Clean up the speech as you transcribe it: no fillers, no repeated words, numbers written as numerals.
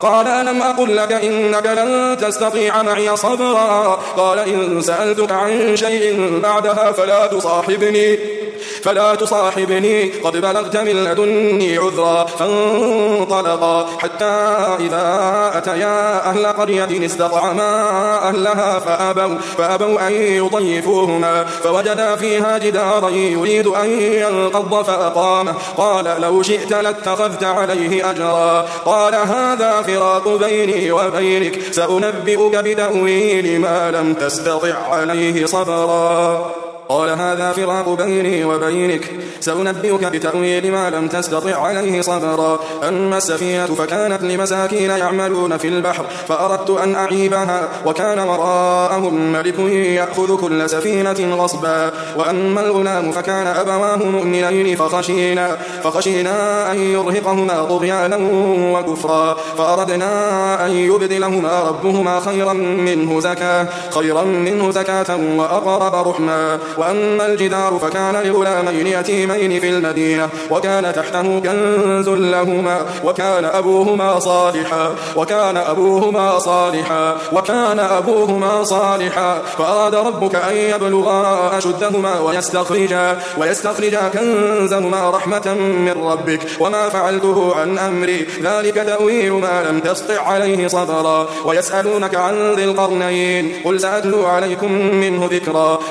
قال ألم أقل لك إنك لن تستطيع معي صبرا قال إن سألتك عن شيء بعدها فلا تصاحبني قد بلغت من لدني عذرا فانطلقا حتى إذا أتيا أهل قرية استطعما أهلها فأبوا أن يضيفوهما فوجدا فيها جدارا يريد أن ينقض فأقامه قال لو شئت لاتخذت عليه أجرا قال هذا فراق بيني وبينك سأنبئك بتأويل ما لم تستطع عليه صبرا قال هذا فراق بيني وبينك سأنبئك بتأويل ما لم تستطع عليه صبرا أما السفينة فكانت لمساكين يعملون في البحر فأردت أن أعيبها وكان وراءهم ملك يأخذ كل سفينة غصبا وأما الغلام فكان أبواه مؤمنين فخشينا أن يرهقهما طغيانا وكفرا فأردنا أن يبدلهما ربهما خيرا منه زكاة وأقرب رحما وأما الجدار فكان لغلامين يتيمين في المدينة وكان تحته كنز لهما وكان أبوهما صالحا فأراد ربك أن يبلغا أشدهما ويستخرجا كنزهما رحمة من ربك وما فعلته عن أمري ذلك تأويل ما لم تسطع عليه صبرا ويسألونك عن ذي القرنين قل سأتلو عليكم منه ذكرا